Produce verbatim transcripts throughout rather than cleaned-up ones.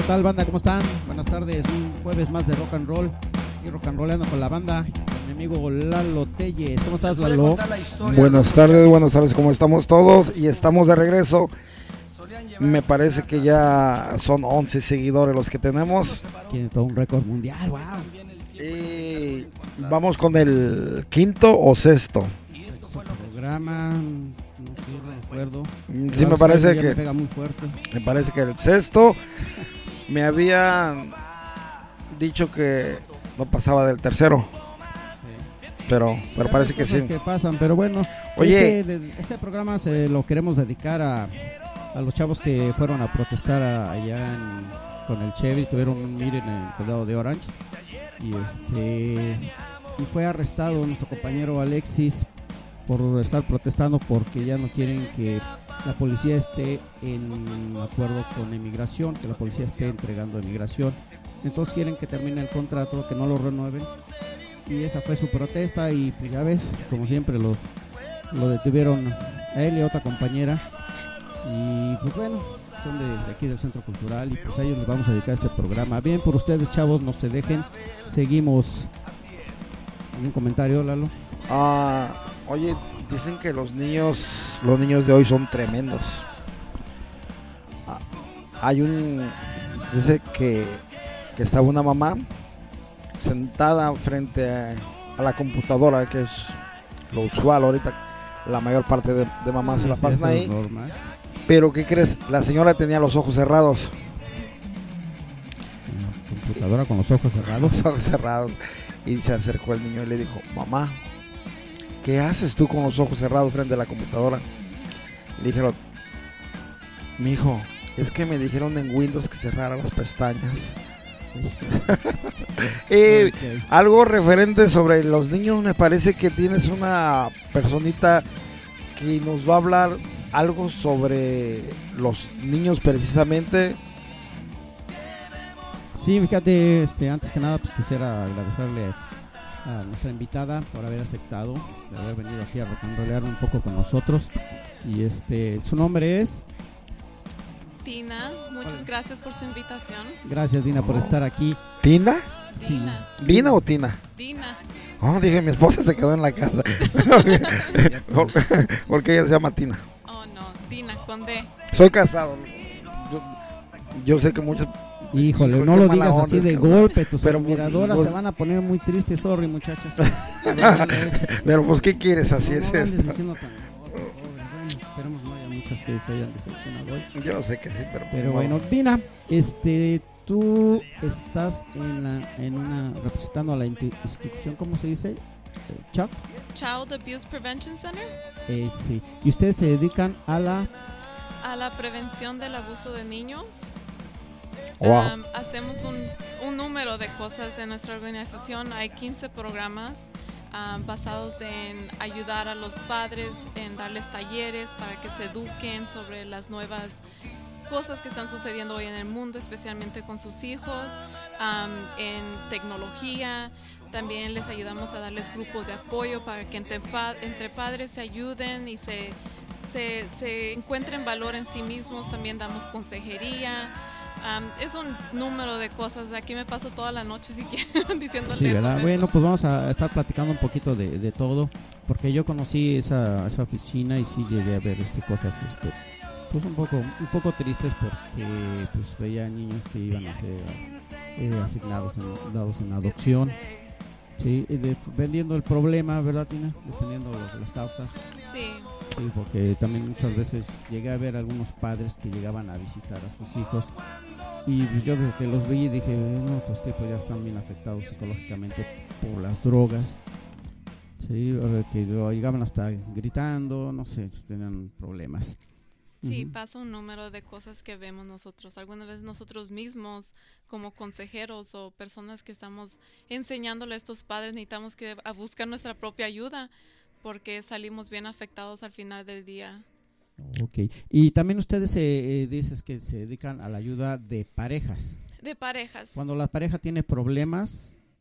tal, banda? ¿Cómo están? Buenas tardes, un jueves más de rock and roll y rock and rollando con la banda. Mi amigo Lalo Telles. ¿Cómo estás, Lalo? Buenas tardes, buenas tardes, ¿cómo estamos todos? Y estamos de regreso. Me parece que ya son once seguidores los que tenemos. Tiene todo un récord mundial, wow. Y vamos con el quinto o sexto. Sexto programa, no sé, no recuerdo. Sí, me parece que me pega muy fuerte. Me parece que el sexto. Me habían dicho que no pasaba del tercero. Pero, pero parece que sí. Que pasan, pero bueno. Oye, este, de, este programa se lo queremos dedicar a, a los chavos que fueron a protestar a, allá en, con el Chevy, tuvieron un meeting en el condado de Orange y este y fue arrestado nuestro compañero Alexis por estar protestando porque ya no quieren que la policía esté en acuerdo con inmigración, que la policía esté entregando inmigración. Entonces quieren que termine el contrato, que no lo renueven. Y esa fue su protesta y pues ya ves, como siempre lo, lo detuvieron a él y a otra compañera. Y pues bueno, son de, de aquí del Centro Cultural y pues a ellos les vamos a dedicar este programa. Bien por ustedes, chavos, no se dejen. Seguimos. ¿Algún comentario, Lalo? Ah, oye, dicen que los niños, los niños de hoy son tremendos. Ah, hay un, dice que, que estaba una mamá sentada frente a, a la computadora, que es lo usual ahorita, la mayor parte de, de mamás sí, se la pasan ahí. Normal. Pero ¿qué crees? La señora tenía los ojos cerrados. La computadora con los ojos cerrados. Los ojos cerrados. Y se acercó el niño y le dijo: mamá, ¿qué haces tú con los ojos cerrados frente a la computadora? Le dijeron: mi hijo, es que me dijeron en Windows que cerrara las pestañas. eh, okay. Algo referente sobre los niños, me parece que tienes una personita que nos va a hablar algo sobre los niños precisamente. Sí, fíjate, este, antes que nada pues quisiera agradecerle a nuestra invitada por haber aceptado, de haber venido aquí a rock and rollear un poco con nosotros. Y este, su nombre es Dina, muchas gracias por su invitación. Gracias, Dina, por estar aquí. ¿Tina? Sí. Dina. ¿Dina o Tina? Dina. Oh, dije, mi esposa se quedó en la casa. Porque ella se llama Tina. Oh, no, Dina, con D. Soy casado. Yo, yo sé que muchas... Híjole, Hijo, no lo digas así de golpe, tus admiradoras se van a poner muy tristes, sorry, muchachas. Pero pues, ¿qué quieres? Así no, es no esto. Diciendo tan, pobre, bueno, esperemos no haya muchas que se hayan decepcionado hoy. Yo sé que sí, pero... Pero bueno, Dina, este, tú estás en la, en una, representando a la institución, ¿cómo se dice? ¿Chuck? Child Abuse Prevention Center. Eh, sí, y ustedes se dedican a la... A la prevención del abuso de niños. Wow. Um, hacemos un, un número de cosas en nuestra organización. Hay quince programas um, basados en ayudar a los padres, en darles talleres para que se eduquen sobre las nuevas cosas que están sucediendo hoy en el mundo, especialmente con sus hijos, um, en tecnología. También les ayudamos a darles grupos de apoyo para que entre, pa- entre padres se ayuden y se, se, se encuentren valor en sí mismos. También damos consejería. Um, es un número de cosas. Aquí me paso toda la noche si quieren diciéndoles. Sí, ¿verdad? Bueno, pues vamos a estar platicando un poquito de, de todo, porque yo conocí esa, esa oficina y sí llegué a ver este, cosas este, pues un poco un poco tristes, porque pues veía niños que iban a ser eh, asignados en, dados en adopción. Sí, de, vendiendo el problema, ¿verdad, Tina? Dependiendo de las causas. Sí. Sí, porque también muchas veces llegué a ver algunos padres que llegaban a visitar a sus hijos y yo desde que los vi dije, no, estos tipos ya están bien afectados psicológicamente por las drogas. Sí, que llegaban hasta gritando, no sé, tenían problemas. Sí, uh-huh. Pasa un número de cosas que vemos nosotros. Algunas veces nosotros mismos, como consejeros o personas que estamos enseñándole a estos padres, necesitamos que a buscar nuestra propia ayuda, porque salimos bien afectados al final del día. Ok. Y también ustedes eh, dices que se dedican a la ayuda de parejas. De parejas. Cuando la pareja tiene problemas,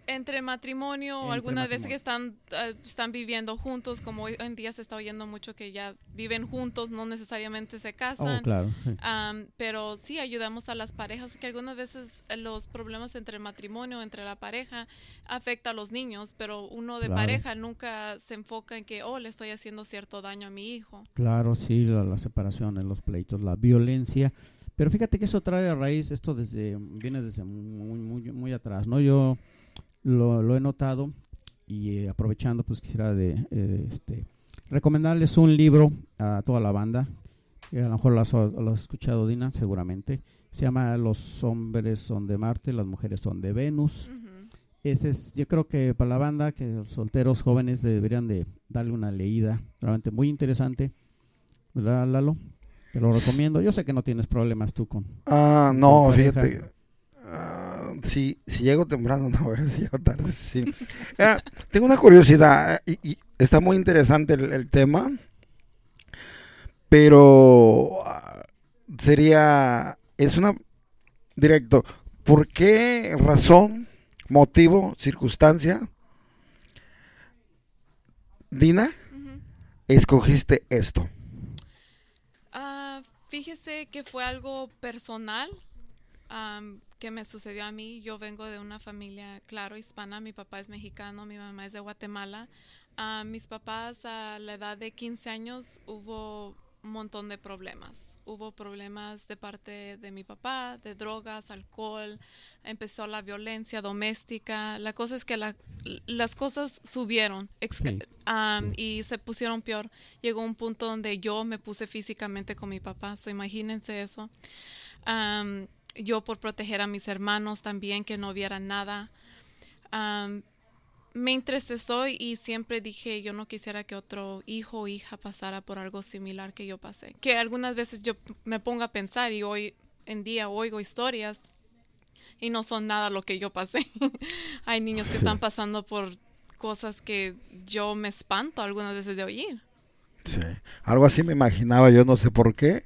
Entre matrimonio, Entre algunas veces que matrimonio. están, uh, están viviendo juntos, como hoy en día se está oyendo mucho que ya viven juntos, no necesariamente se casan. Oh, claro. Sí. Um, pero sí ayudamos a las parejas, que algunas veces los problemas entre matrimonio, entre la pareja, afecta a los niños, pero uno de Claro. pareja nunca se enfoca en que, oh, le estoy haciendo cierto daño a mi hijo. Claro, sí, la, la separación, los pleitos, la violencia. Pero fíjate que eso trae a raíz, esto desde viene desde muy, muy, muy atrás, ¿no? Yo lo, lo he notado y eh, aprovechando, pues quisiera de, eh, este, recomendarles un libro a toda la banda. Eh, a lo mejor lo has, lo has escuchado, Dina, seguramente. Se llama Los hombres son de Marte, las mujeres son de Venus. Uh-huh. Ese es, yo creo que para la banda, que los solteros jóvenes deberían de darle una leída, realmente muy interesante, ¿verdad, Lalo? Te lo recomiendo. Yo sé que no tienes problemas tú con... Ah, con no, tu pareja. fíjate. ah, si, si llego temprano, no, a ver si llego tarde, sí. Ah, tengo una curiosidad, y, y está muy interesante el, el tema, pero ah, sería, es una, directo, ¿por qué razón, motivo, circunstancia, Dina, Uh-huh. escogiste esto? Ah, fíjese que fue algo personal um, que me sucedió a mí. Yo vengo de una familia, claro, hispana. Mi papá es mexicano, mi mamá es de Guatemala. Ah, mis papás a la edad de quince años hubo un montón de problemas. Hubo problemas de parte de mi papá, de drogas, alcohol, empezó la violencia doméstica. La cosa es que la, las cosas subieron ex- Sí. um, y se pusieron peor. Llegó un punto donde yo me puse físicamente con mi papá, so imagínense eso. Um, yo por proteger a mis hermanos también, que no vieran nada. Um, me entristezó y siempre dije, yo no quisiera que otro hijo o hija pasara por algo similar que yo pasé. Que algunas veces yo me pongo a pensar y hoy en día oigo historias y no son nada lo que yo pasé. Hay niños que están pasando por cosas que yo me espanto algunas veces de oír. Sí, algo así me imaginaba, yo no sé por qué,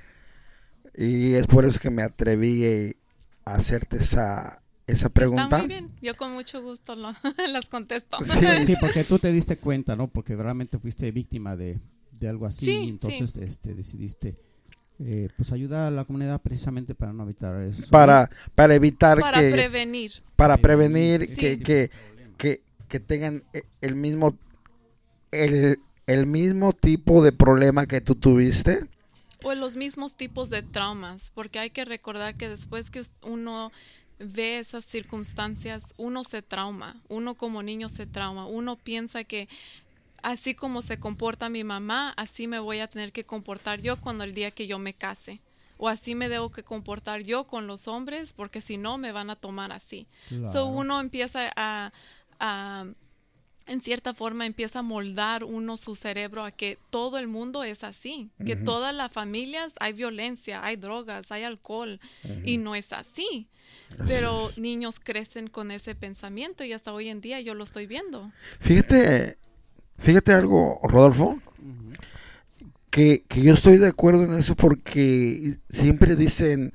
y es por eso que me atreví eh, a hacerte esa, esa pregunta. Está muy bien, yo con mucho gusto lo, las contesto. Sí. Sí, porque tú te diste cuenta, ¿no? Porque realmente fuiste víctima de, de algo así, Sí, y entonces sí. este, decidiste eh, pues ayudar a la comunidad precisamente para no evitar eso. para, para evitar Para que, prevenir. para prevenir ese que, tipo que, de problemas. que, que tengan eh, el mismo, el, el mismo tipo de problema que tú tuviste. O los mismos tipos de traumas, porque hay que recordar que después que uno ve esas circunstancias, uno se trauma, uno como niño se trauma, uno piensa que así como se comporta mi mamá, así me voy a tener que comportar yo cuando el día que yo me case. O así me debo que comportar yo con los hombres, porque si no me van a tomar así. Claro. So uno empieza a, a, en cierta forma, empieza a moldar uno su cerebro a que todo el mundo es así. Que Ujú. todas las familias hay violencia, hay drogas, hay alcohol. Y no es así. Así Pero es. niños crecen con ese pensamiento y hasta hoy en día yo lo estoy viendo. Fíjate, fíjate algo, Rodolfo, Ujú. que, que yo estoy de acuerdo en eso porque siempre dicen,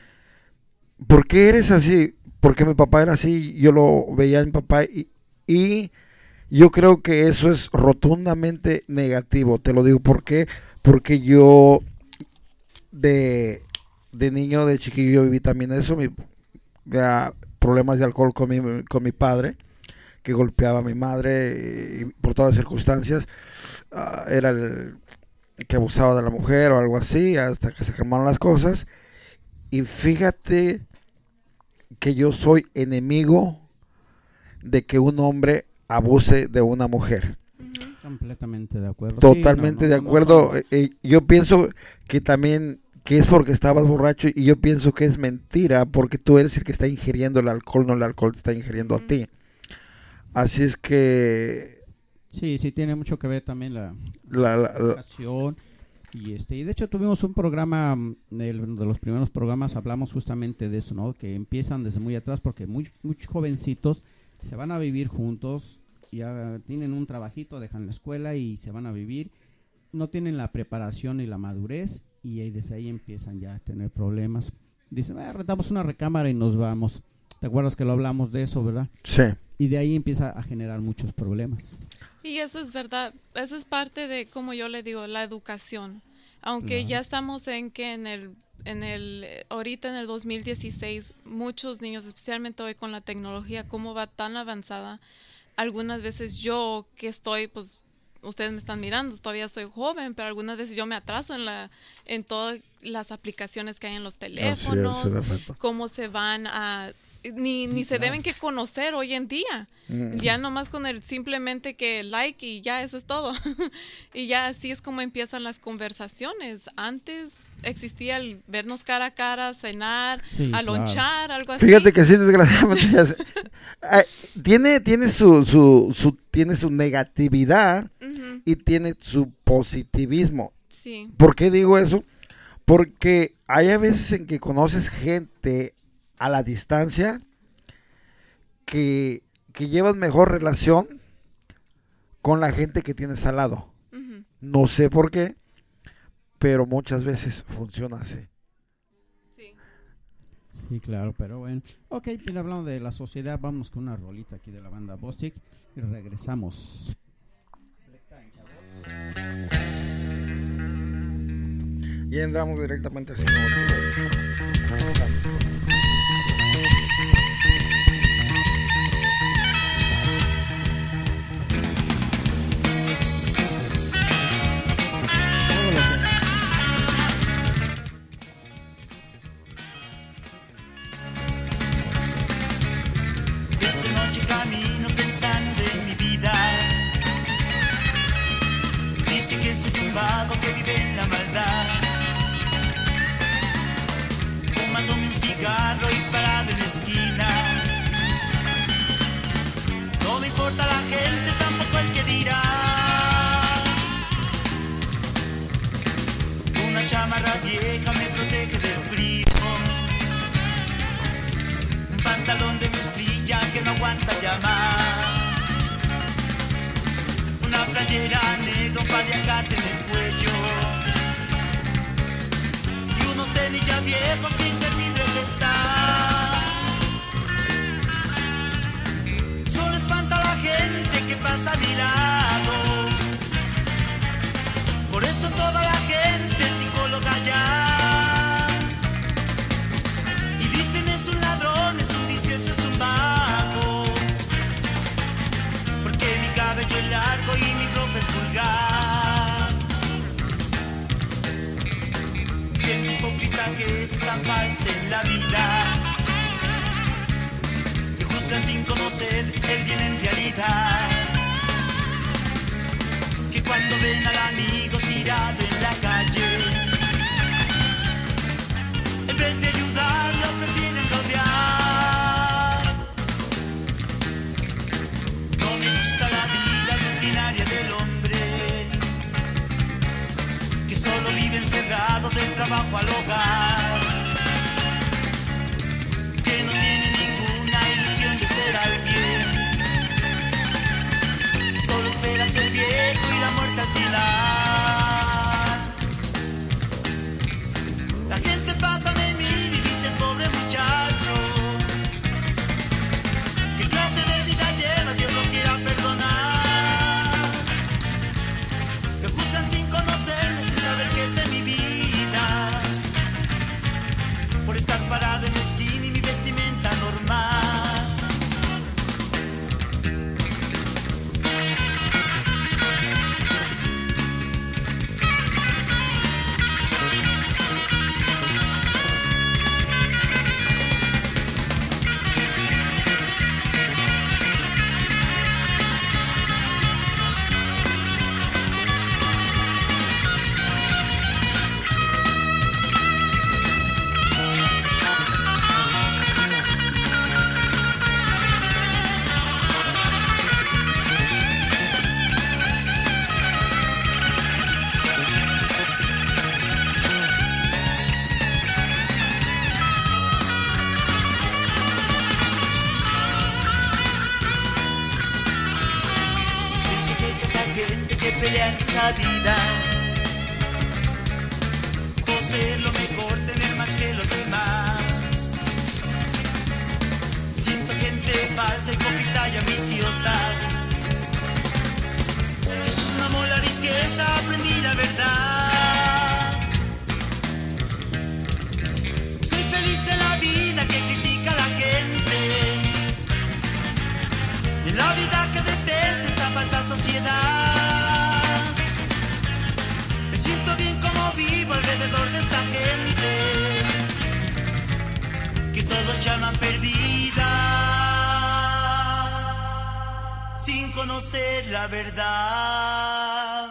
¿por qué eres así? Porque mi papá era así, yo lo veía en mi papá y, y yo creo que eso es rotundamente negativo. Te lo digo, ¿por qué? Porque yo de, de niño, de chiquillo viví también eso, mi, ya, problemas de alcohol con mi, con mi padre, que golpeaba a mi madre y por todas las circunstancias, uh, era el que abusaba de la mujer o algo así, hasta que se calmaron las cosas. Y fíjate que yo soy enemigo de que un hombre abuse de una mujer. Ujú. Completamente de acuerdo. Totalmente Sí, no, no, de no acuerdo. somos- Eh, eh, yo pienso que también que es porque estabas borracho y yo pienso que es mentira porque tú eres el que está ingiriendo el alcohol, no el alcohol te está ingiriendo Ujú. a ti. Así es que Sí, sí, tiene mucho que ver también la, la, la- la la- educación. Y este y de hecho tuvimos un programa, mm, el- uno de los primeros programas hablamos justamente de eso, ¿no? Que empiezan desde muy atrás porque muy, muchos jovencitos se van a vivir juntos, ya tienen un trabajito, dejan la escuela y se van a vivir, no tienen la preparación y la madurez y ahí desde ahí empiezan ya a tener problemas. Dicen, ah, rentamos una recámara y nos vamos. ¿Te acuerdas que lo hablamos de eso, verdad? sí. y de ahí empieza a generar muchos problemas. Y eso es verdad, eso es parte de, como yo le digo, la educación. Aunque Claro. ya estamos en que en el, en el, ahorita en el dos mil dieciséis, muchos niños, especialmente hoy con la tecnología, cómo va tan avanzada, algunas veces yo que estoy, pues, ustedes me están mirando, todavía soy joven, pero algunas veces yo me atraso en la, en todas las aplicaciones que hay en los teléfonos, Así es, perfecto. cómo se van a, ni, ni se claro. deben que conocer hoy en día. Mm. Ya nomás con el simplemente que like y ya eso es todo. Y ya así es como empiezan las conversaciones. Antes existía el vernos cara a cara, cenar, Sí, a claro. lonchar, algo así. Fíjate que sí, desgraciadamente. ya se- eh, tiene, tiene su, su, su, tiene su negatividad Ujú, y tiene su positivismo. sí, ¿Por qué digo eso? Porque hay a veces en que conoces gente a la distancia que, que llevas mejor relación con la gente que tienes al lado. ujú. No sé por qué, pero muchas veces funciona así. Sí. Sí, claro, pero bueno. Ok, bien, hablando de la sociedad, vamos con una rolita aquí de la banda Bostic y regresamos. Y entramos directamente así como tú. Todo lo que- Esa noche camino pensando en mi vida. Dice que soy un vago que vive en la maldad. Fumándome un cigarro y parado en la esquina. No me importa la gente, tampoco el que dirá. Una chamarra vieja me protege del frío. Un pantalón de mezclilla que no aguanta llamar. Una playera negra, un paliacate en el cuello. Y unos tenis ya viejos que inservibles están. Solo espanta a la gente que pasa a mi lado. Por eso toda la gente es psicóloga ya. Y dicen es un ladrón, es un vicioso, es un vago. Porque mi cabello es largo y mi ropa es vulgar. Gente hipócrita que es tan falsa en la vida, que juzgan sin conocer el bien en realidad. Que cuando ven al amigo tirado en la calle, en vez de ayudarlo prefieren rodear. No me gusta la vida rutinaria del hombre, que solo vive encerrado del trabajo al hogar, que no tiene ninguna ilusión de ser alguien, solo espera ser viejo y la muerte al pilar. La gente pasa, me mira y dice pobre muchacho, ¿qué clase de vida lleva? Dios lo quiera perdonar. Me juzgan sin conocerme, sin saber qué es de mi vida, por estar parado en la esquina y mi vestimenta normal. Dice que hay tanta gente que pelea en esta vida por ser lo mejor, tener más que los demás. Siento gente falsa falsa, hipócrita y ambiciosa. Jesús no amó la riqueza, aprendí la verdad. Soy feliz en la vida que critica a la gente, en la vida que detesta esta falsa sociedad. Me siento bien como vivo alrededor de esa gente que todos llaman perdida, sin conocer la verdad.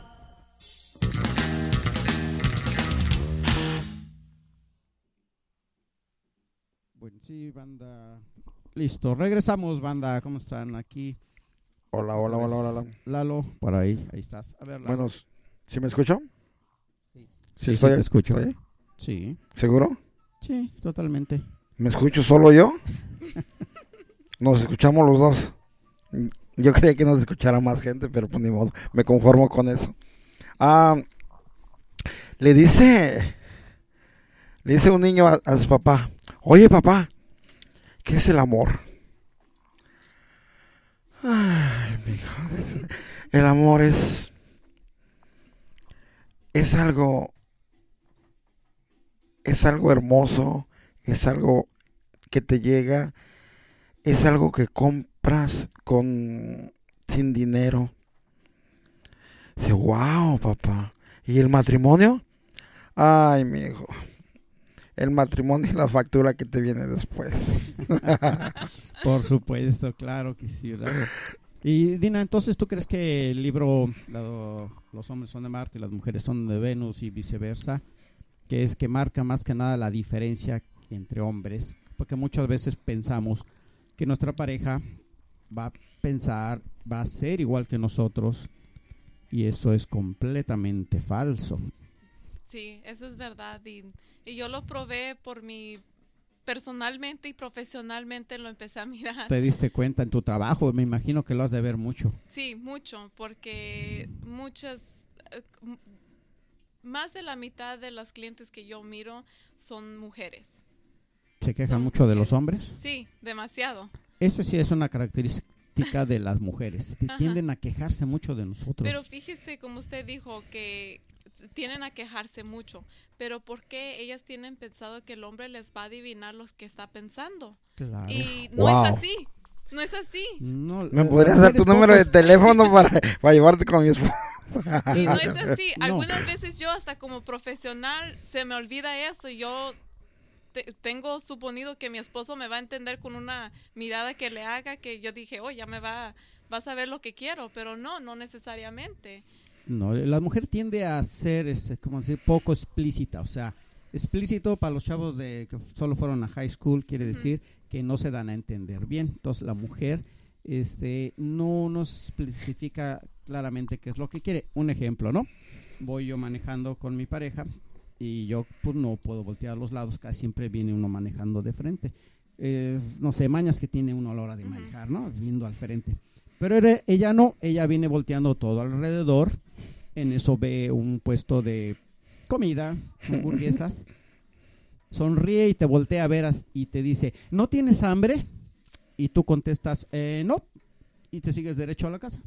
Bueno, sí, banda. Listo, regresamos, banda. ¿Cómo están aquí? Hola, hola, hola, hola, hola. Lalo, por ahí, ahí estás. A ver, Lalo. Bueno, ¿sí me escucho? Sí. Sí, Sí, estoy, sí te escucho. ¿estoy? Sí, ¿Seguro? sí, totalmente. ¿Me escucho solo yo? Nos escuchamos los dos. Yo creía que nos escuchara más gente, pero pues ni modo, me conformo con eso. Ah, le dice, le dice un niño a, a su papá, oye papá, ¿qué es el amor? Ay, mi hijo, el amor es, es algo, es algo hermoso, es algo que te llega, es algo que compras con sin dinero. Dice, wow, papá. ¿Y el matrimonio? Ay, mi hijo. El matrimonio y la factura que te viene después. Por supuesto, claro que sí, ¿verdad? Y Dina, entonces, ¿tú crees que el libro la- Los hombres son de Marte y las mujeres son de Venus y viceversa, que es que marca más que nada la diferencia entre hombres? Porque muchas veces pensamos que nuestra pareja va a pensar, va a ser igual que nosotros, y eso es completamente falso. Sí, eso es verdad. Y, y yo lo probé por mi, personalmente y profesionalmente lo empecé a mirar. ¿Te diste cuenta en tu trabajo? Me imagino que lo has de ver mucho. Sí, mucho, porque muchas, eh, m- más de la mitad de las clientes que yo miro son mujeres. ¿Se quejan Son mucho de los mujeres. hombres? Sí, demasiado. Eso sí es una característica de las mujeres. T- Ajá. Tienden a quejarse mucho de nosotros. Pero fíjese, como usted dijo, que tienen a quejarse mucho. Pero ¿por qué ellas tienen pensado que el hombre les va a adivinar lo que está pensando? Claro. Y no Wow. es así. No es así. No, ¿Me las podrías dar tu mujeres número de pocas- teléfono para, para llevarte con mi esposa? Y no es así. No. Algunas veces yo hasta como profesional se me olvida eso y yo te- tengo suponido que mi esposo me va a entender con una mirada que le haga que yo dije, oh, ya me va, va a saber lo que quiero, pero no, no necesariamente. No, la mujer tiende a ser, este, como decir, poco explícita. O sea, explícito para los chavos de que solo fueron a high school quiere decir que no se dan a entender bien. Entonces la mujer este, no nos especifica claramente qué es lo que quiere. Un ejemplo, ¿no? Voy yo manejando con mi pareja y yo pues no puedo voltear a los lados, casi siempre viene uno manejando de frente. Eh, no sé, mañas que tiene uno a la hora de manejar, ¿no? Viendo al frente. Pero era- ella no, ella viene volteando todo alrededor. En eso ve un puesto de comida, hamburguesas. Sonríe y te voltea a ver as- y te dice, ¿no tienes hambre? Y tú contestas, eh, no. Y te sigues derecho a la casa.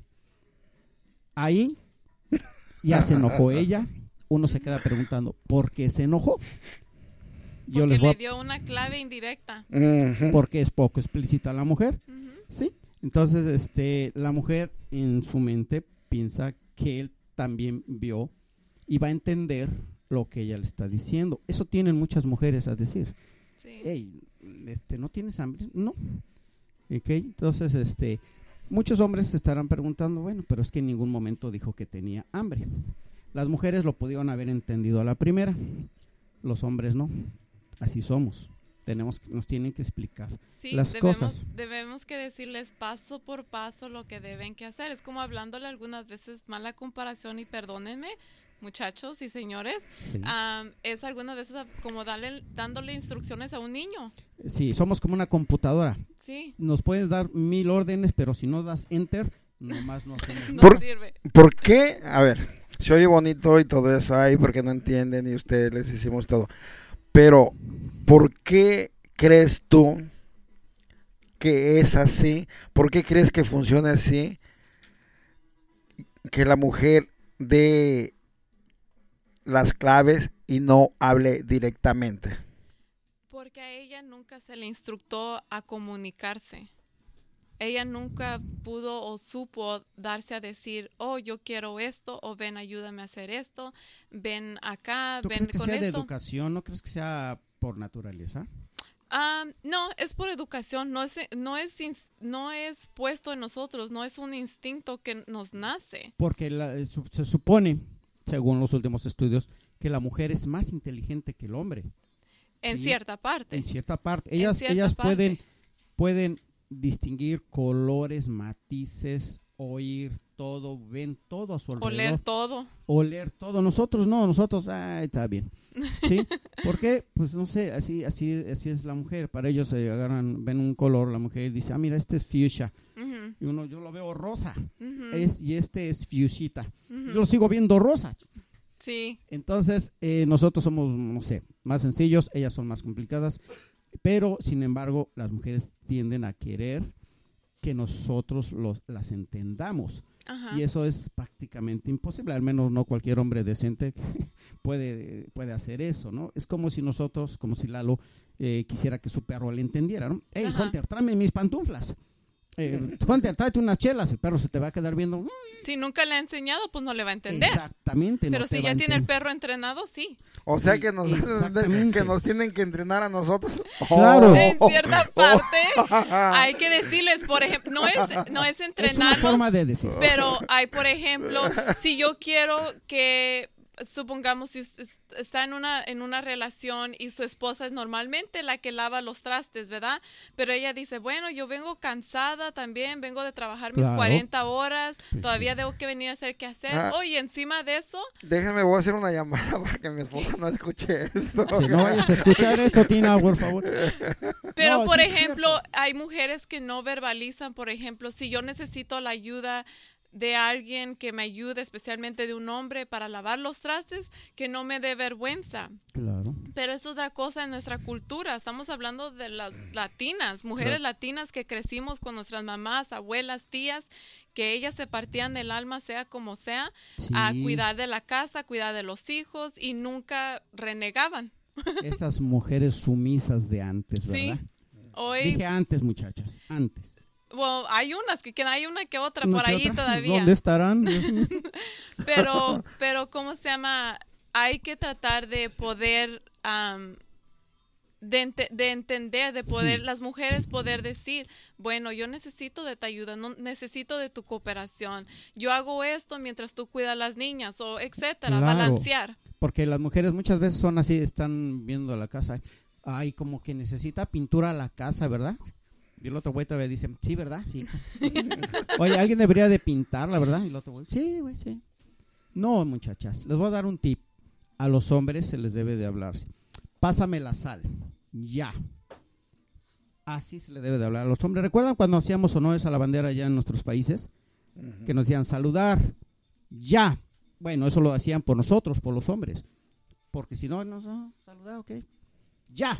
Ahí ya se enojó ella. Uno se queda preguntando, ¿por qué se enojó? Yo Porque les voy le a dio una clave indirecta. Ujú. porque es poco explícita la mujer, Ujú. ¿sí? Entonces, este, la mujer en su mente piensa que él también vio y va a entender lo que ella le está diciendo. Eso tienen muchas mujeres a decir. Sí. Hey, este, ¿no tienes hambre? No. ¿Ok? Entonces, este, muchos hombres se estarán preguntando, bueno, pero es que en ningún momento dijo que tenía hambre. Las mujeres lo pudieron haber entendido a la primera, los hombres no. Así somos. Tenemos, nos tienen que explicar Sí, las debemos, cosas. debemos que decirles paso por paso lo que deben que hacer. Es como hablándole algunas veces mala comparación y perdónenme, muchachos y señores, Sí. am, es algunas veces como darle, dándole instrucciones a un niño. Sí, somos como una computadora. Sí, Nos puedes dar mil órdenes, pero si no das enter, nomás no hacemos no nada. Por- sirve. ¿Por qué? A ver, se oye bonito y todo eso ahí porque no entienden y ustedes les hicimos todo. Pero, ¿por qué crees tú que es así? ¿Por qué crees que funciona así? Que la mujer dé las claves y no hable directamente. Porque a ella nunca se le instructó a comunicarse. Ella nunca pudo o supo darse a decir, oh, yo quiero esto, o ven, ayúdame a hacer esto, ven acá, ¿Tú ven crees que con sea de esto. educación? ¿No crees que sea por naturaleza? Um, no, es por educación, no es, no, es, ins- no es puesto en nosotros, no es un instinto que nos nace. Porque la- eh, su- se supone, según los últimos estudios, que la mujer es más inteligente que el hombre. En Sí, cierta parte. En cierta parte. En Ellas, cierta ellas parte. pueden, pueden distinguir colores, matices, oír todo, ven todo a su alrededor. Oler todo. Oler todo. Nosotros no, nosotros, ah, está bien. ¿Sí? ¿Por qué? Pues no sé, así, así, así es la mujer. Para ellos se agarran, ven un color, la mujer dice, ah, mira, este es fuchsia. Ujú, Y uno, yo lo veo rosa. ujú, Es, y este es fuchsita. ujú. Yo lo sigo viendo rosa. Sí, Entonces, eh, nosotros somos, no sé, más sencillos, ellas son más complicadas, pero sin embargo, las mujeres tienden a querer que nosotros los, las entendamos. ajá. Y eso es prácticamente imposible, al menos no cualquier hombre decente puede, puede hacer eso, ¿no? Es como si nosotros, como si Lalo eh, quisiera que su perro le entendiera, ¿no? Hey, Ajá. Hunter, tráeme mis pantuflas. Eh, Hunter, tráete unas chelas. El perro se te va a quedar viendo. "Mm". Si nunca le ha enseñado, pues no le va a entender. Exactamente. no Pero te si va a ya tiene el entender. perro entrenado, sí. O sea Sí, que nos, exactamente. que nos tienen que entrenar a nosotros. Claro. En Oh. cierta parte, hay que decirles, por ejemplo, no es, no es Es una entrenarlos, forma de decir. pero hay, por ejemplo, si yo quiero que, supongamos, si usted está en una, en una relación y su esposa es normalmente la que lava los trastes, ¿verdad? Pero ella dice, bueno, yo vengo cansada también, vengo de trabajar mis Claro. cuarenta horas, Sí, todavía sí. tengo que venir a hacer qué hacer. Ah. Oye, encima de eso, Déjenme, voy a hacer una llamada para que mi esposa no escuche esto. Si no vayas a escuchar esto, Tina, por favor. pero No, por sí es ejemplo, cierto. hay mujeres que no verbalizan, por ejemplo, si yo necesito la ayuda de alguien que me ayude, especialmente de un hombre, para lavar los trastes, que no me dé vergüenza. Claro. Pero es otra cosa en nuestra cultura. Estamos hablando de las latinas, mujeres Claro. latinas que crecimos con nuestras mamás, abuelas, tías, que ellas se partían el alma, sea como sea, Sí. a cuidar de la casa, cuidar de los hijos y nunca renegaban. Esas mujeres sumisas de antes, Sí. ¿verdad? Hoy, Dije antes, muchachas, antes. bueno, hay unas que, que hay una que otra ¿Una por que ahí otra? todavía. ¿Dónde estarán? Dios mío. Pero, pero, ¿cómo se llama? Hay que tratar de poder, am, de, ente- de entender, de poder, Sí. las mujeres poder decir, bueno, yo necesito de tu ayuda, no, necesito de tu cooperación. Yo hago esto mientras tú cuidas a las niñas, o etcétera, Claro. balancear. Porque las mujeres muchas veces son así, están viendo la casa. Ay, como que necesita pintura la casa, ¿verdad? Y el otro güey todavía dice, sí, ¿verdad? Sí. Oye, alguien debería de pintarla, ¿verdad? Y el otro güey, sí, güey, sí. No, muchachas, les voy a dar un tip. A los hombres se les debe de hablar. Pásame la sal, ya. Así se le debe de hablar a los hombres. ¿Recuerdan cuando hacíamos honores a la bandera allá en nuestros países? Que nos decían saludar, ya. Bueno, eso lo hacían por nosotros, por los hombres. Porque si no, no, no saludar, ok. Ya.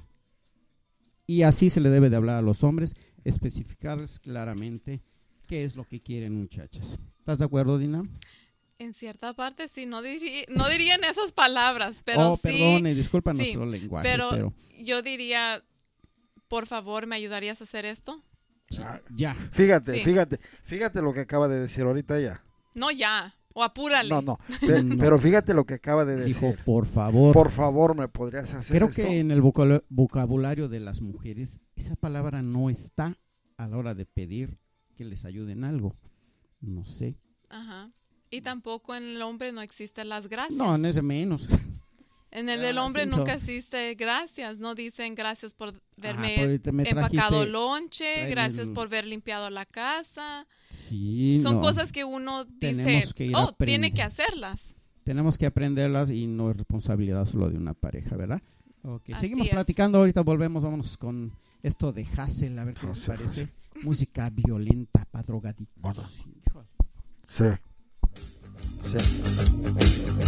Y así se le debe de hablar a los hombres, especificarles claramente qué es lo que quieren, muchachas. ¿Estás de acuerdo, Dina? En cierta parte sí, no, diría, no dirían esas palabras, pero oh, sí. perdone, disculpa sí, nuestro lenguaje, pero, pero, yo diría, por favor, ¿me ayudarías a hacer esto? ya. Fíjate, Sí. fíjate, fíjate lo que acaba de decir ahorita ella. No ya, o apúrale. No, no, pe- No. pero fíjate lo que acaba de decir. Dijo, por favor. Por favor, ¿me podrías hacer Creo esto? que en el vocabula- vocabulario de las mujeres esa palabra no está a la hora de pedir que les ayuden algo. No sé. Ajá. Y tampoco en el hombre no existen las gracias. No, en ese menos. En el Ah, del hombre sí, nunca no. existe gracias. No dicen gracias por verme Ah, ahorita me empacado trajiste- lonche, tráeme gracias el- por haber limpiado la casa. Sí, Son no. cosas que uno dice, Tenemos que ir oh, tiene aprendiendo. que hacerlas. Tenemos que aprenderlas y no es responsabilidad solo de una pareja, ¿verdad? Ok, Así seguimos es. platicando, ahorita volvemos, vámonos con esto de Hassel, a ver qué les parece. Música violenta para drogaditos. Híjole. Sí. Sí.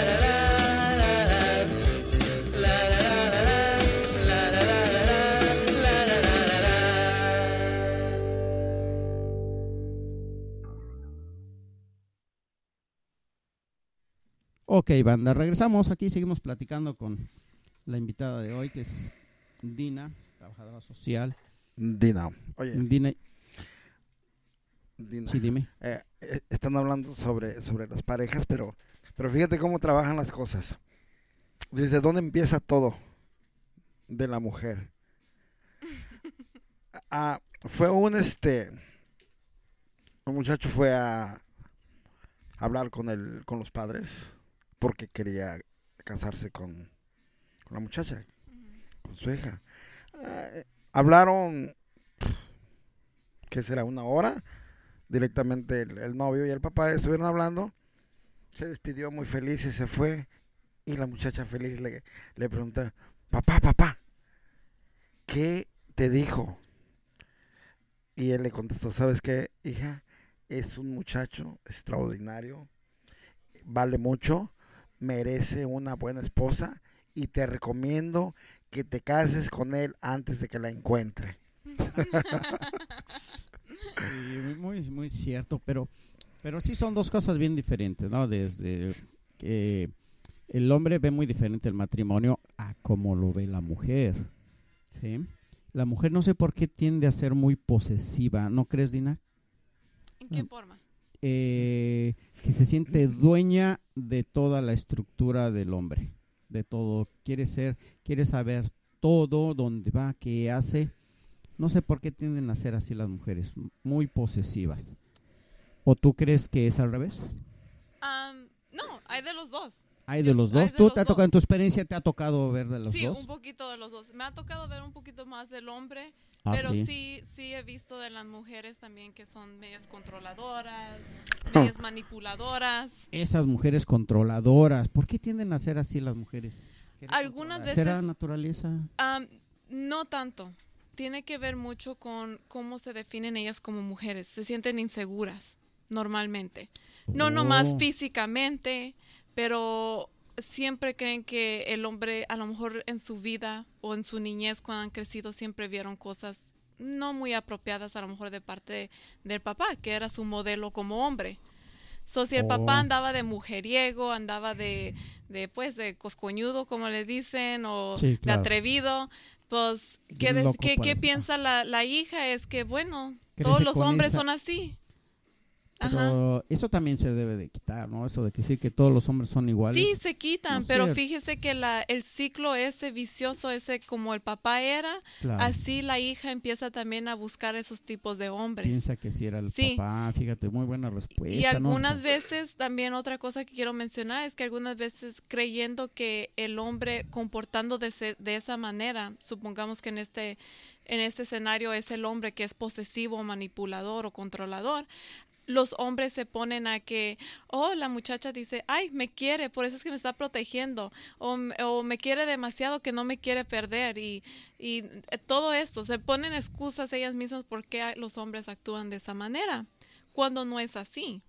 Ok, banda, regresamos aquí, seguimos platicando con la invitada de hoy, que es Dina, trabajadora social. Dina, oye, Dina, Dina, sí, dime. eh, eh, están hablando sobre, sobre las parejas, pero, pero fíjate cómo trabajan las cosas. ¿Desde dónde empieza todo? De la mujer. Ah, fue un este, un muchacho fue a hablar con el, con los padres porque quería casarse con, con la muchacha, con su hija. Eh, hablaron, ¿qué será? Una hora. Directamente el, el novio y el papá estuvieron hablando. Se despidió muy feliz y se fue. Y la muchacha feliz le, le preguntó, papá, papá, ¿qué te dijo? Y él le contestó, ¿sabes qué, hija? Es un muchacho extraordinario, vale mucho, merece una buena esposa y te recomiendo que te cases con él antes de que la encuentre. Sí, muy, muy cierto, pero, pero sí son dos cosas bien diferentes, ¿no? Desde que el hombre ve muy diferente el matrimonio a como lo ve la mujer, ¿sí? La mujer no sé por qué tiende a ser muy posesiva, ¿no crees, Dina? ¿En qué forma? Eh, que se siente dueña de toda la estructura del hombre, de todo, quiere ser, quiere saber todo, dónde va, qué hace. No sé por qué tienden a ser así las mujeres, muy posesivas. ¿O tú crees que es al revés? Um, no, hay de los dos. Hay de los dos. Hay de ¿Tú los te ha tocado, dos. en tu experiencia, te ha tocado ver de los Sí, dos? un poquito de los dos. Me ha tocado ver un poquito más del hombre, Ah, pero sí. sí. sí, he visto de las mujeres también que son medias controladoras, medias manipuladoras. Esas mujeres controladoras, ¿por qué tienden a ser así las mujeres? ¿Quieren Algunas controlar? veces- ¿Será naturaleza? Am, no tanto. Tiene que ver mucho con cómo se definen ellas como mujeres. Se sienten inseguras normalmente. No Oh. nomás físicamente, pero siempre creen que el hombre, a lo mejor en su vida o en su niñez, cuando han crecido, siempre vieron cosas no muy apropiadas, a lo mejor de parte del papá, que era su modelo como hombre. So, si el Oh. papá andaba de mujeriego, andaba de, de, pues, de coscoñudo, como le dicen, o Sí, de claro. atrevido, pues, ¿qué, Bien des- loco qué- por qué el- piensa la, la hija? Es que, bueno, Crece todos los con hombres esa- son así. Ajá. Pero eso también se debe de quitar, ¿no? Eso de decir que todos los hombres son iguales. Sí, se quitan, No es pero cierto. fíjese que la, el ciclo ese vicioso, ese como el papá era, Claro. así la hija empieza también a buscar esos tipos de hombres. Piensa que si era el Sí. papá, fíjate, muy buena respuesta. Y ¿no? algunas O sea, veces, también otra cosa que quiero mencionar es que algunas veces creyendo que el hombre comportando de, ese- de esa manera, supongamos que en este, en este escenario es el hombre que es posesivo, manipulador o controlador, los hombres se ponen a que, oh, la muchacha dice, ay, me quiere, por eso es que me está protegiendo, o, o me quiere demasiado que no me quiere perder, y, y eh, todo esto, se ponen excusas ellas mismas por qué los hombres actúan de esa manera, cuando no es así.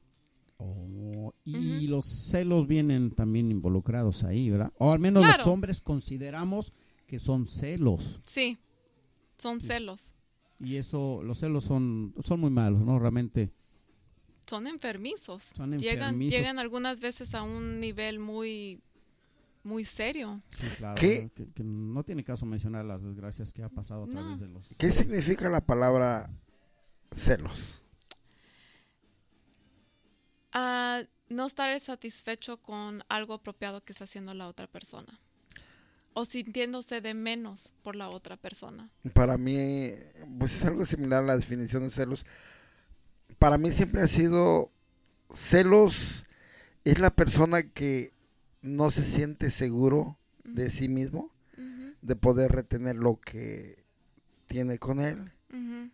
oh, y Ujú. los celos vienen también involucrados ahí, ¿verdad? O al menos Claro. los hombres consideramos que son celos. Sí, son celos, Y eso, los celos son, son muy malos, ¿no? Realmente. son enfermizos. Son Llegan, enfermizos. llegan algunas veces a un nivel muy, muy serio. Sí, claro. ¿Qué? Que, que no tiene caso mencionar las desgracias que ha pasado a No. través de los... ¿Qué significa la palabra celos? Ah, no estar satisfecho con algo apropiado que está haciendo la otra persona. O sintiéndose de menos por la otra persona. Para mí, pues es algo similar a la definición de celos. Para mí siempre ha sido celos es la persona que no se siente seguro de sí mismo, Ujú, de poder retener lo que tiene con él. ujú,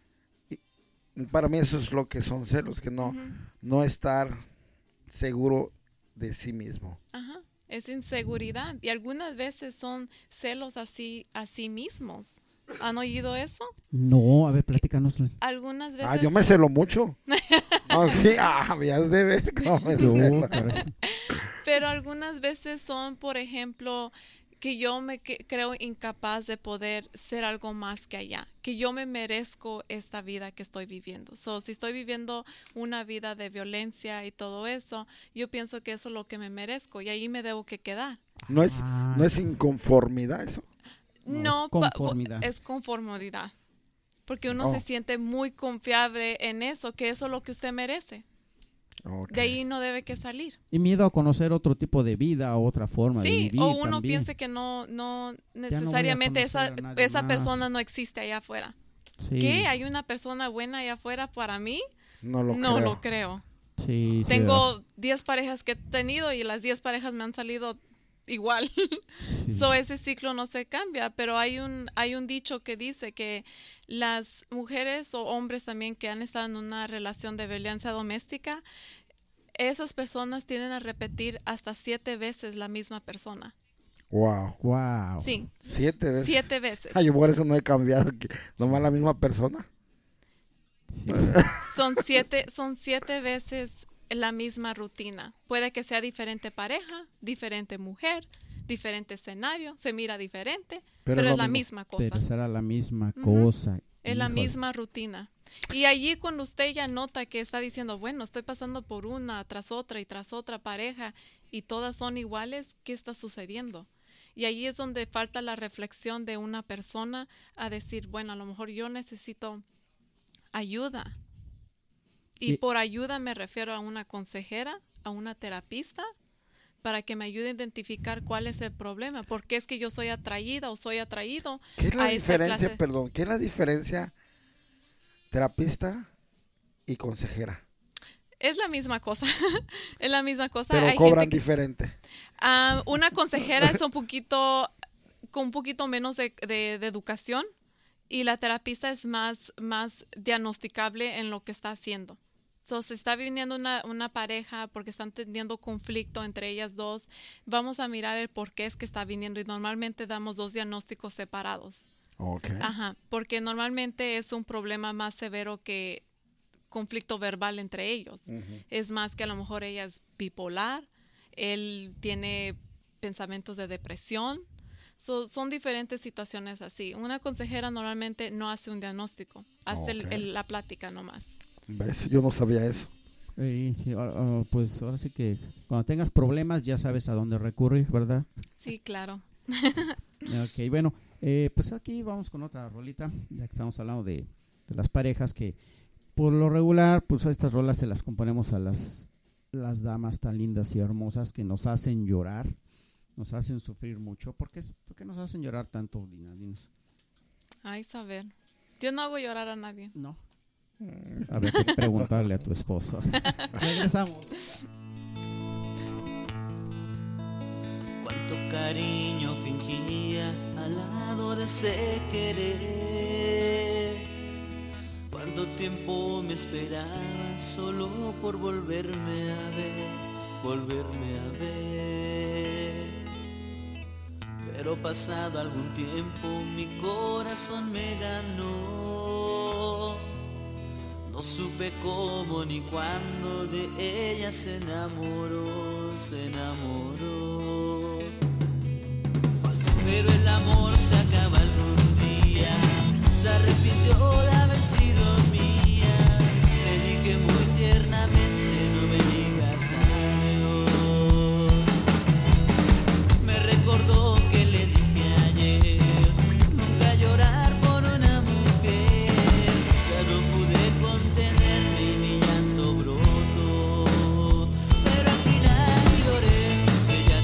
Para mí eso es lo que son celos, que no, ujú. no estar seguro de sí mismo. Ajá. Es inseguridad. Y algunas veces son celos así a sí mismos. ¿Han oído eso? No, a ver, platícanos. Algunas veces. Ah, yo me celo mucho. Ah, sí, ah, me has de ver cómo me Yo, celo. caray. Pero algunas veces son, por ejemplo, que yo me que- creo incapaz de poder ser algo más que allá, que yo me merezco esta vida que estoy viviendo. So, si estoy viviendo una vida de violencia y todo eso, yo pienso que eso es lo que me merezco y ahí me debo que quedar. No es, Ah, no es inconformidad eso. No, No, es pa- conformidad. es conformidad. Porque Sí. uno Oh. se siente muy confiable en eso, que eso es lo que usted merece. Ok. De ahí no debe que salir. Y miedo a conocer otro tipo de vida o otra forma de Sí, vivir o uno también. piensa que no, no voy a necesariamente esa, conocer a nadie esa más. persona no existe allá afuera. Sí, ¿Qué? ¿Hay una persona buena allá afuera para mí? No lo no creo. lo creo. sí, sí, Tengo diez parejas que he tenido y las diez parejas me han salido igual. sí. So, ese ciclo no se cambia, pero hay un, hay un dicho que dice que las mujeres o hombres también que han estado en una relación de violencia doméstica, esas personas tienden a repetir hasta siete veces la misma persona. Wow. Wow. Sí, Siete veces. siete veces. Ah, yo por eso no he cambiado. que Nomás la misma persona. Sí. Son siete, son siete veces la misma rutina. Puede que sea diferente pareja, diferente mujer, diferente escenario, se mira diferente, Pero pero, es es lo la mismo. misma cosa. Pero será la misma Ujú. cosa. Es la Híjole. misma rutina. Y allí cuando usted ya nota que está diciendo, bueno, estoy pasando por una tras otra y tras otra pareja y todas son iguales, ¿qué está sucediendo? Y allí es donde falta la reflexión de una persona a decir, bueno, a lo mejor yo necesito ayuda. Y Y- por ayuda me refiero a una consejera, a una terapista, para que me ayude a identificar cuál es el problema. ¿Por qué es que yo soy atraída o soy atraído ¿Qué es la a esta diferencia, clase? perdón, qué es la diferencia terapista y consejera? Es la misma cosa, es la misma cosa. Pero Hay cobran gente que- diferente. Ah, una consejera es un poquito, con un poquito menos de, de- de educación y la terapista es más, más diagnosticable en lo que está haciendo. So, si está viniendo una, una pareja porque están teniendo conflicto entre ellas dos, vamos a mirar el por qué es que está viniendo y normalmente damos dos diagnósticos separados. Ok. Ajá, porque normalmente es un problema más severo que conflicto verbal entre ellos. Ujú. Es más que a lo mejor ella es bipolar, él tiene pensamientos de depresión. So, son diferentes situaciones así. Una consejera normalmente no hace un diagnóstico, hace el- Ok. el- la plática nomás. ¿Ves? Yo no sabía eso. Eh, sí, ah, ah, pues ahora sí que cuando tengas problemas ya sabes a dónde recurrir, ¿verdad? Sí, claro. Ok, bueno, eh, pues aquí vamos con otra rolita, ya que estamos hablando de, de las parejas que por lo regular, pues estas rolas se las componemos a las, las damas tan lindas y hermosas que nos hacen llorar, nos hacen sufrir mucho. ¿Por qué, por qué nos hacen llorar tanto, Dina? Dinos. Ay, saber. Yo no hago llorar a nadie. No. Habría que preguntarle a tu esposo. Regresamos. Cuánto cariño fingía al lado de ese querer. Cuánto tiempo me esperaba solo por volverme a ver, volverme a ver. Pero pasado algún tiempo mi corazón me ganó. No supe cómo ni cuándo de ella se enamoró, se enamoró. Pero el amor se acaba algún día, se arrepintió de haber sido mía. Le dije muy tiernamente, no me digas adiós. Me recordó que le dije ayer, nunca llorar por una mujer. Ya no pude contenerme y mi llanto brotó. Pero al final lloré, ella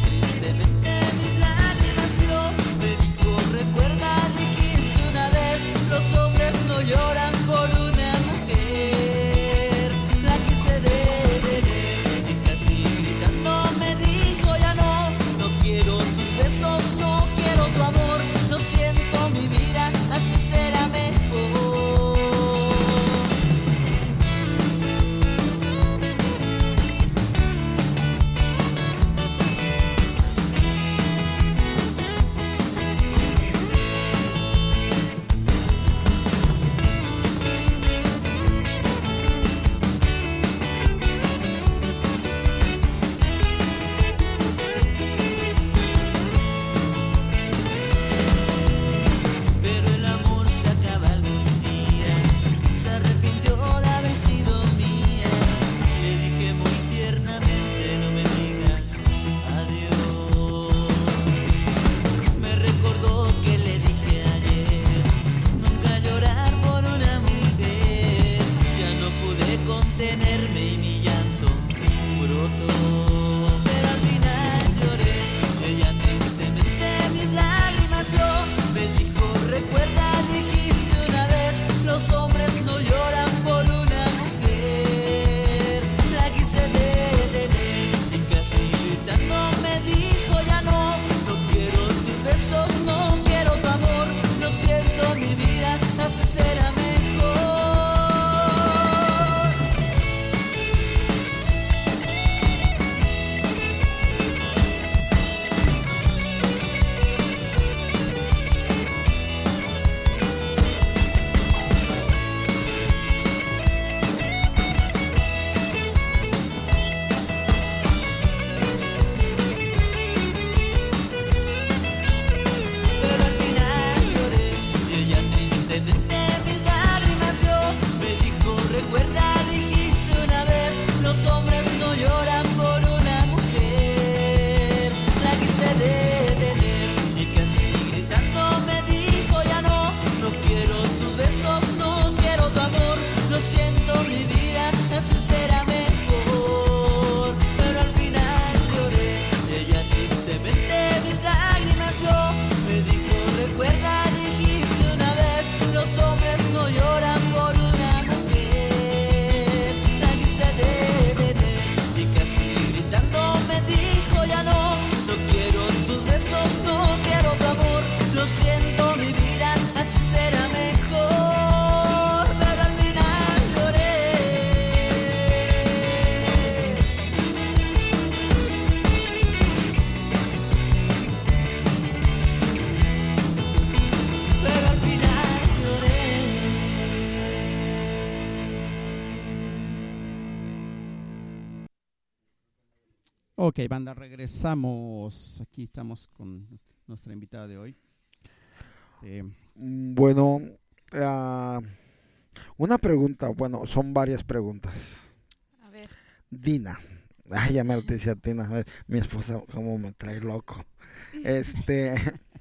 Ok, banda, regresamos. Aquí estamos con nuestra invitada de hoy. Eh, Mm, Bueno, ah, una pregunta, bueno, son varias preguntas. A ver. Dina, ay, ya me lo decía Tina, ay, mi esposa, cómo me trae loco. Este,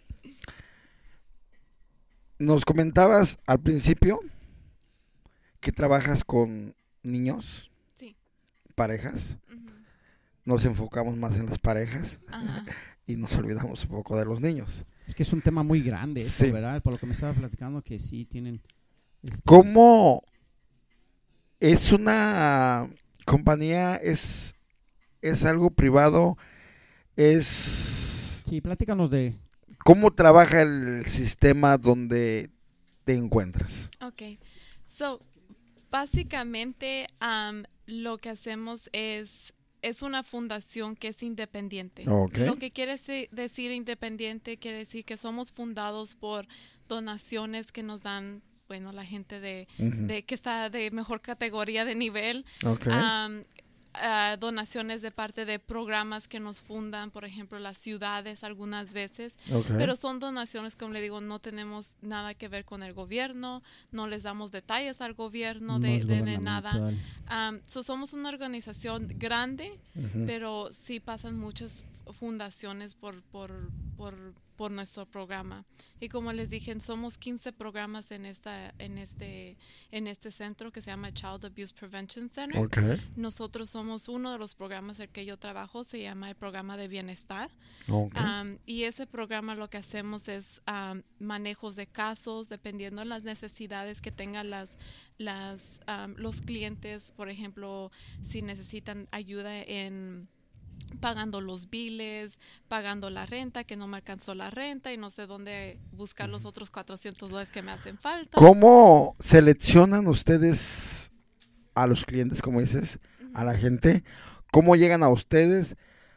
nos comentabas al principio que trabajas con niños, Sí. parejas. Ujú. Nos enfocamos más en las parejas Ajá. y nos olvidamos un poco de los niños. es que es un tema muy grande, eso, Sí. ¿verdad? Por lo que me estaba platicando, que sí tienen. este, ¿Cómo es una compañía? ¿Es, es algo privado? ¿Es Sí, platícanos de. cómo trabaja el sistema donde te encuentras? Ok. So, básicamente um, lo que hacemos es, es una fundación que es independiente. Ok. Lo que quiere se- decir independiente quiere decir que somos fundados por donaciones que nos dan, bueno, la gente de, Ujú. de que está de mejor categoría de nivel. Ok. Um, ah, donaciones de parte de programas que nos fundan, por ejemplo, las ciudades algunas veces. Ok. Pero son donaciones, como le digo, no tenemos nada que ver con el gobierno, no les damos detalles al gobierno de, es de- de nada. gubernamental. Um, so somos una organización grande, Ujú. pero sí pasan muchas fundaciones por, por, por, por nuestro programa. Y como les dije, somos quince programas en, esta, en, este, en este centro que se llama Child Abuse Prevention Center. Ok. Nosotros somos uno de los programas en el que yo trabajo, se llama el programa de bienestar. Ok. Um, y ese programa lo que hacemos es um, manejos de casos dependiendo de las necesidades que tengan las, las, um, los clientes. Por ejemplo, si necesitan ayuda en pagando los biles, pagando la renta, que no me alcanzó la renta y no sé dónde buscar los otros cuatrocientos dólares que me hacen falta. ¿Cómo seleccionan ustedes a los clientes, como dices, a la gente? ¿Cómo llegan a ustedes?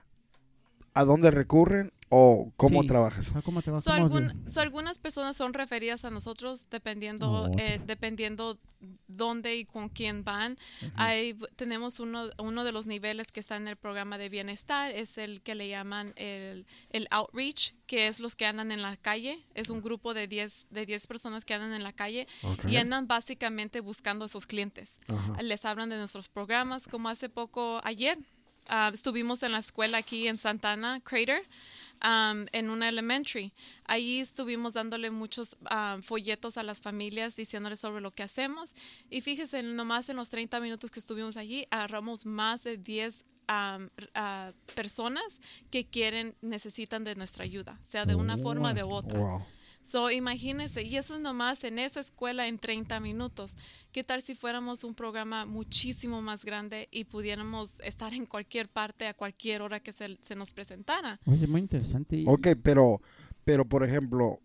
¿A dónde recurren? ¿O cómo Sí. trabajas? O sea, ¿cómo te va? So, ¿Cómo algún- de- so, algunas personas son referidas a nosotros dependiendo Oh, ok. eh, dependiendo dónde y con quién van. Hay, tenemos uno, uno de los niveles que está en el programa de bienestar, es el que le llaman el, el outreach, que es los que andan en la calle. Es un grupo de diez de diez personas que andan en la calle Ok. y andan básicamente buscando a esos clientes. Ajá. Les hablan de nuestros programas, como hace poco, ayer, ah, estuvimos en la escuela aquí en Santana, Crater, um, en una elementary. Ahí estuvimos dándole muchos um, folletos a las familias, diciéndoles sobre lo que hacemos. Y fíjese, nomás en los treinta minutos que estuvimos allí, agarramos más de diez um, uh, personas que quieren, necesitan de nuestra ayuda, sea de una forma o de otra. Wow. So, imagínense, y eso es nomás en esa escuela en treinta minutos. ¿Qué tal si fuéramos un programa muchísimo más grande y pudiéramos estar en cualquier parte a cualquier hora que se, se nos presentara? Oye, muy interesante. y- Ok, pero, pero por ejemplo,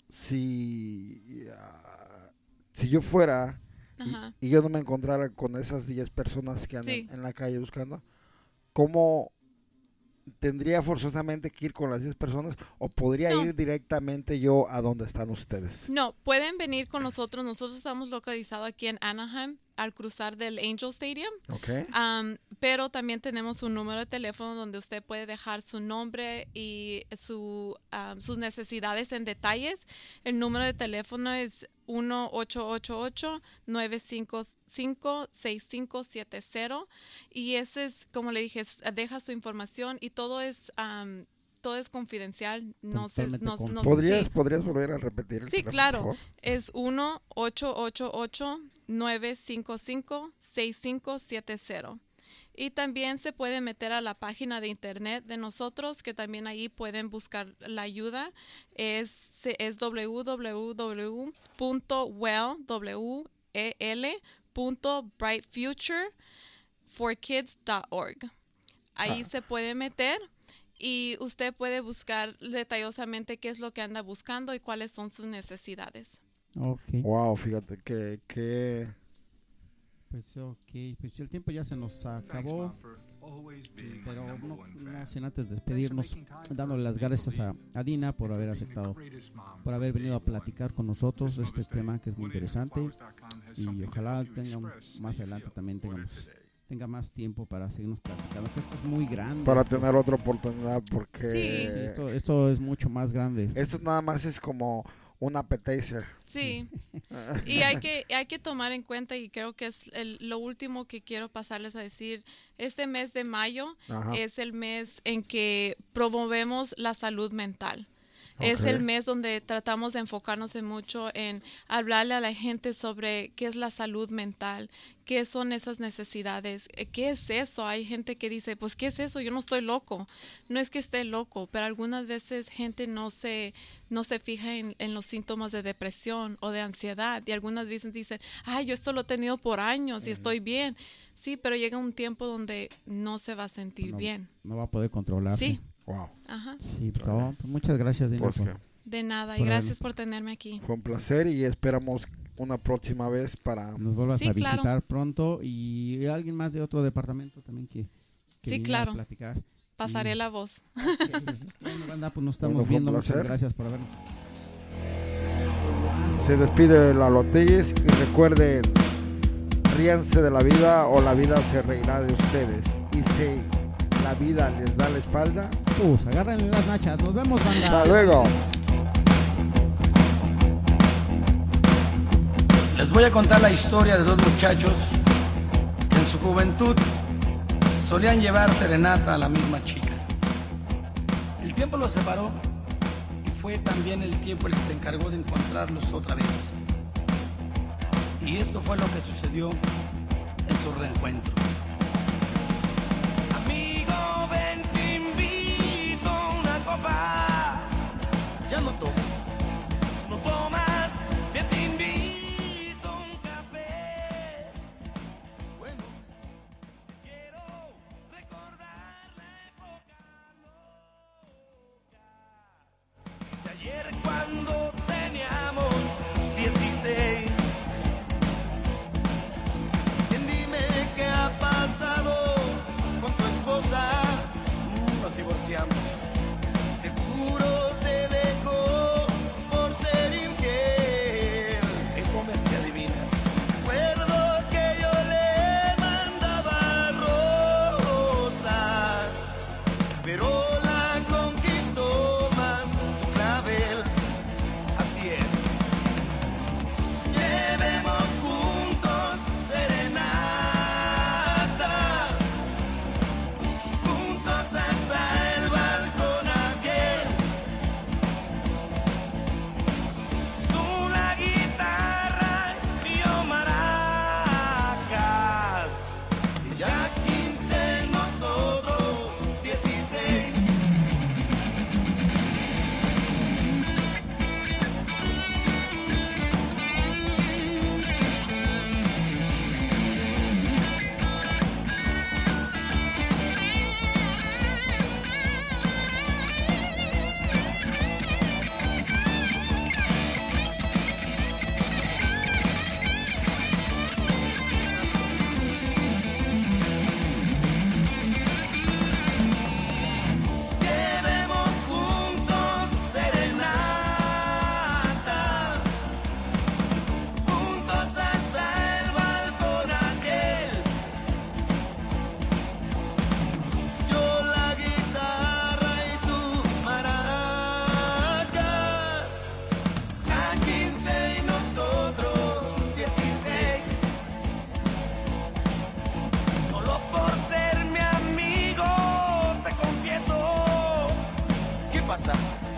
si, ah, si yo fuera y- Ajá. y, yo no me encontrara con esas diez personas que andan Sí. en la calle buscando, ¿cómo tendría forzosamente que ir con las diez personas o podría No. ir directamente yo a donde están ustedes? No, pueden venir con nosotros. Nosotros estamos localizados aquí en Anaheim, al cruzar del Angel Stadium. Ok. Um, pero también tenemos un número de teléfono donde usted puede dejar su nombre y su, um, sus necesidades en detalles. El número de teléfono es uno ocho ocho ocho, nueve cinco cinco, seis cinco siete cero y ese es, como le dije, es- deja su información y todo es um, todo es confidencial. No se, Totalmente no, no- ¿Podrías, sí. ¿Podrías volver a repetir el Sí, teléfono, claro. por favor? Es uno ocho ocho ocho, nueve cinco cinco, seis cinco siete cero. Y también se puede meter a la página de internet de nosotros, que también ahí pueden buscar la ayuda. Es, es w w w punto well punto bright future for kids punto org. Ahí Ah. se puede meter y usted puede buscar detallosamente qué es lo que anda buscando y cuáles son sus necesidades. Ok. Wow, fíjate que, que Pues ok, pues el tiempo ya se nos acabó, pero no, no sin antes despedirnos, dándole las gracias a, a Dina por haber aceptado, por haber venido a platicar con nosotros este tema que es muy interesante y ojalá tengamos, más adelante también tengamos tenga más tiempo para seguirnos platicando. Que esto es muy grande. Para esto. tener otra oportunidad, porque Sí. Sí, esto, esto es mucho más grande. esto nada más es como un appetizer. Sí, y hay que, hay que tomar en cuenta, y creo que es el- lo último que quiero pasarles a decir, este mes de mayo Ajá. es el mes en que promovemos la salud mental. Es Ok. el mes donde tratamos de enfocarnos en mucho en hablarle a la gente sobre qué es la salud mental, qué son esas necesidades, eh, qué es eso. Hay gente que dice, pues, ¿qué es eso? Yo no estoy loco. No es que esté loco, pero algunas veces gente no se, no se fija en, en los síntomas de depresión o de ansiedad. Y algunas veces dicen, ay, yo esto lo he tenido por años y estoy bien. Sí, pero llega un tiempo donde no se va a sentir No, bien. no va a poder controlarse. Sí, Wow. ajá. Sí, no, pues muchas gracias, Dina. Pues por- que De nada, y Por gracias habernos- por tenerme aquí. fue un placer y esperamos una próxima vez para... nos vuelvas Sí, a claro. visitar pronto. Y alguien más de otro departamento también que, que Sí, viniera claro. a platicar. Pasaré Y- la voz. Ok. Bueno, banda, pues nos estamos Bueno, fue un viendo. Muchas placer. gracias por habernos. Se despide Lalo Telles y recuerden, ríanse de la vida o la vida se reirá de ustedes. Y si la vida les da la espalda, Pues agárrenle las nachas. Nos vemos, banda. hasta luego. Les voy a contar la historia de dos muchachos que en su juventud solían llevar serenata a la misma chica. El tiempo los separó y fue también el tiempo el que se encargó de encontrarlos otra vez. Y esto fue lo que sucedió en su reencuentro. Amigo, ven, te invito a una copa. Ya no tomo, no tomas, ven, te invito a un café. Bueno, quiero recordar la época loca de ayer cuando teníamos dieciséis. Ven, dime qué ha pasado con tu esposa. Mm, Nos divorciamos. Seguro te dejó por ser infiel. ¿Qué comes que adivinas? Recuerdo que yo le mandaba rosas, pero la conquistó más tu clavel. Así es. Llevemos juntos serenata, juntos hasta el balcón aquel. Tú la guitarra y yo maracas. Ya quince, nosotros dieciséis. Llevemos juntos serenata, juntos hasta el balcón aquel. Yo la guitarra y tú maracas. A quince y nosotros dieciséis. Solo por ser mi amigo te confieso. ¿Qué pasa?